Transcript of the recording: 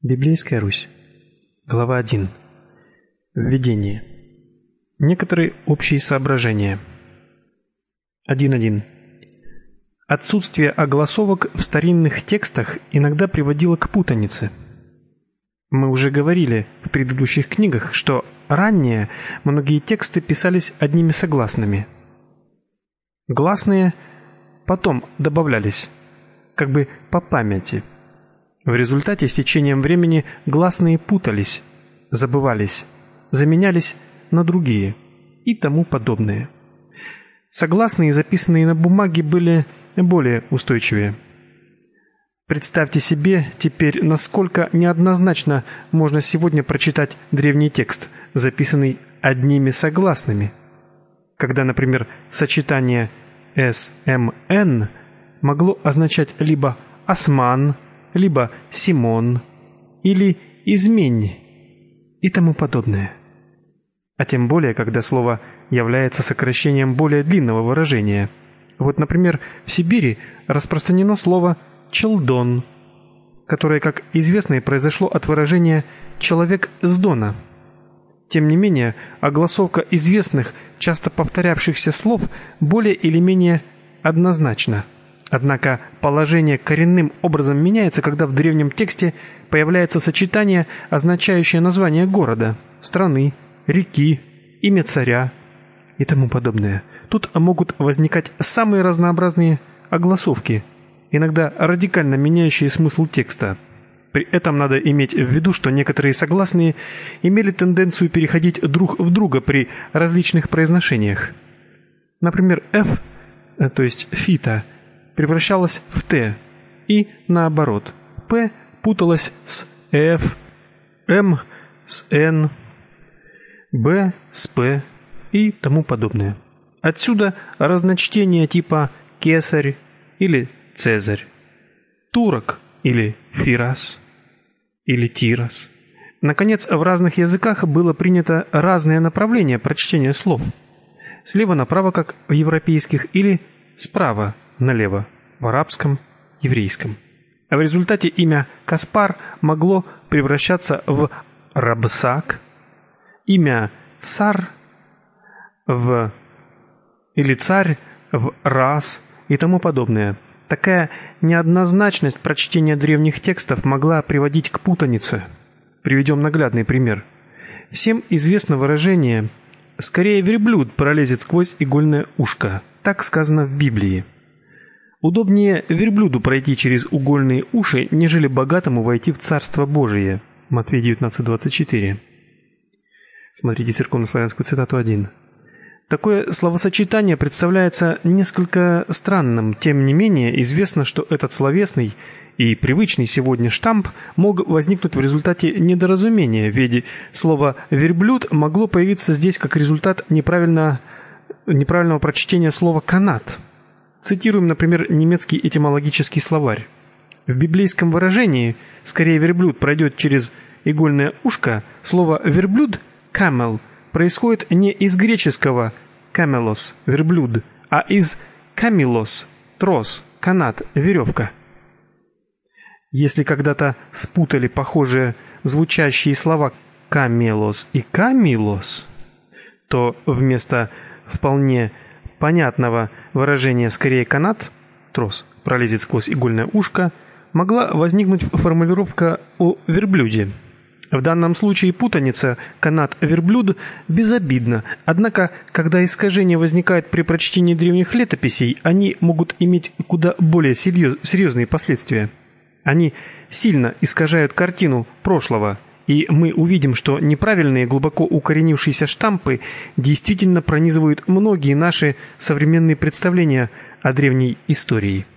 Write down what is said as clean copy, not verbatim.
Библейская Русь. Глава 1. Введение. Некоторые общие соображения. 1.1. Отсутствие огласовок в старинных текстах иногда приводило к путанице. Мы уже говорили в предыдущих книгах, что ранее многие тексты писались одними согласными. Гласные потом добавлялись, как бы по памяти. В результате с течением времени гласные путались, забывались, заменялись на другие и тому подобное. Согласные, записанные на бумаге, были более устойчивее. Представьте себе теперь, насколько неоднозначно можно сегодня прочитать древний текст, записанный одними согласными, когда, например, сочетание «смн» могло означать либо «осман», либо «Симон» или «измень» и тому подобное. А тем более, когда слово является сокращением более длинного выражения. Вот, например, в Сибири распространено слово «челдон», которое, как известно, и произошло от выражения «человек с Дона». Тем не менее, огласовка известных, часто повторявшихся слов более или менее однозначна. Однако положение коренным образом меняется, когда в древнем тексте появляется сочетание, означающее название города, страны, реки, имя царя и тому подобное. Тут могут возникать самые разнообразные огласовки, иногда радикально меняющие смысл текста. При этом надо иметь в виду, что некоторые согласные имели тенденцию переходить друг в друга при различных произношениях. Например, «ф», то есть «фита», превращалась в «т», и наоборот. «П» путалась с «ф», «м» с «н», «б» с «п» и тому подобное. Отсюда разночтения типа «кесарь» или «цезарь», «турок» или «фирас» или «тирас». Наконец, в разных языках было принято разное направление прочтения слов. Слева направо, как в европейских, или справа налево, в арабском, еврейском. А в результате имя Каспар могло превращаться в Рабсак, имя Сар или царь в Рас и тому подобное. Такая неоднозначность прочтения древних текстов могла приводить к путанице. Приведем наглядный пример. Всем известно выражение «скорее верблюд пролезет сквозь игольное ушко». Так сказано в Библии. Удобнее верблюду пройти через угольные уши, нежели богатому войти в Царство Божие. Матфея 19:24. Смотрите церковнославянскую цитату 1. Такое словосочетание представляется несколько странным. Тем не менее, известно, что этот словесный и привычный сегодня штамп мог возникнуть в результате недоразумения, ведь слово «верблюд» могло появиться здесь как результат неправильного прочтения слова «канат». Цитируем, например, немецкий этимологический словарь. В библейском выражении «скорее верблюд пройдет через игольное ушко» слово «верблюд» «camel» происходит не из греческого «camelos» – «верблюд», а из «camelos» – «трос», «канат», «веревка». Если когда-то спутали похожие звучащие слова «камелос» и «камилос», то вместо вполне понятного выражения «скорее канат», трос, пролезет сквозь игольное ушко, могла возникнуть формулировка о верблюде. В данном случае путаница «канат-верблюд» безобидна, однако, когда искажения возникают при прочтении древних летописей, они могут иметь куда более серьезные последствия. Они сильно искажают картину прошлого, и мы увидим, что неправильные, глубоко укоренившиеся штампы действительно пронизывают многие наши современные представления о древней истории.